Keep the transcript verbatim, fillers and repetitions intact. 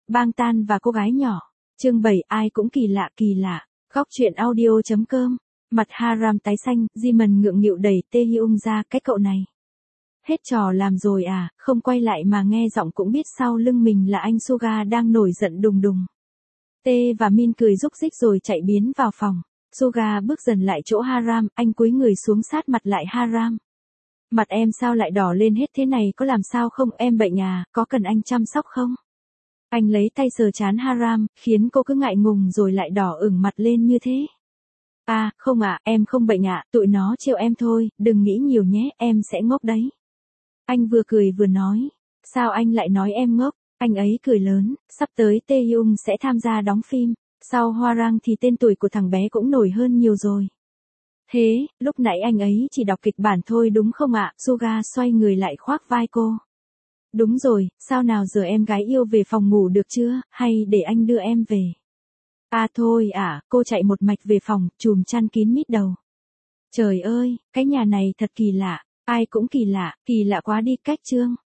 Bang Tan và cô gái nhỏ. Chương bảy, ai cũng kỳ lạ kỳ lạ. Góc truyện audio.com. Mặt Haram tái xanh, Jimin ngượng nghịu đẩy Taehyung ra, cái cậu này. Hết trò làm rồi à, không quay lại mà nghe giọng cũng biết sau lưng mình là anh Suga đang nổi giận đùng đùng. T và Min cười rúc rích rồi chạy biến vào phòng. Suga bước dần lại chỗ Haram, anh cúi người xuống sát mặt lại Haram. Mặt em sao lại đỏ lên hết thế này, có làm sao không, em bệnh à, có cần anh chăm sóc không? Anh lấy tay sờ trán Haram, khiến cô cứ ngại ngùng rồi lại đỏ ửng mặt lên như thế. À, không ạ, à, em không bệnh ạ, à, tụi nó trêu em thôi, đừng nghĩ nhiều nhé, em sẽ ngốc đấy. Anh vừa cười vừa nói. Sao anh lại nói em ngốc? Anh ấy cười lớn, sắp tới Taehyung sẽ tham gia đóng phim, sau Hwarang thì tên tuổi của thằng bé cũng nổi hơn nhiều rồi. Thế, lúc nãy anh ấy chỉ đọc kịch bản thôi đúng không ạ? Suga xoay người lại khoác vai cô. Đúng rồi, sao nào giờ em gái yêu về phòng ngủ được chưa, hay để anh đưa em về? À thôi à, cô chạy một mạch về phòng, chùm chăn kín mít đầu. Trời ơi, cái nhà này thật kỳ lạ, ai cũng kỳ lạ, kỳ lạ quá đi cách chương.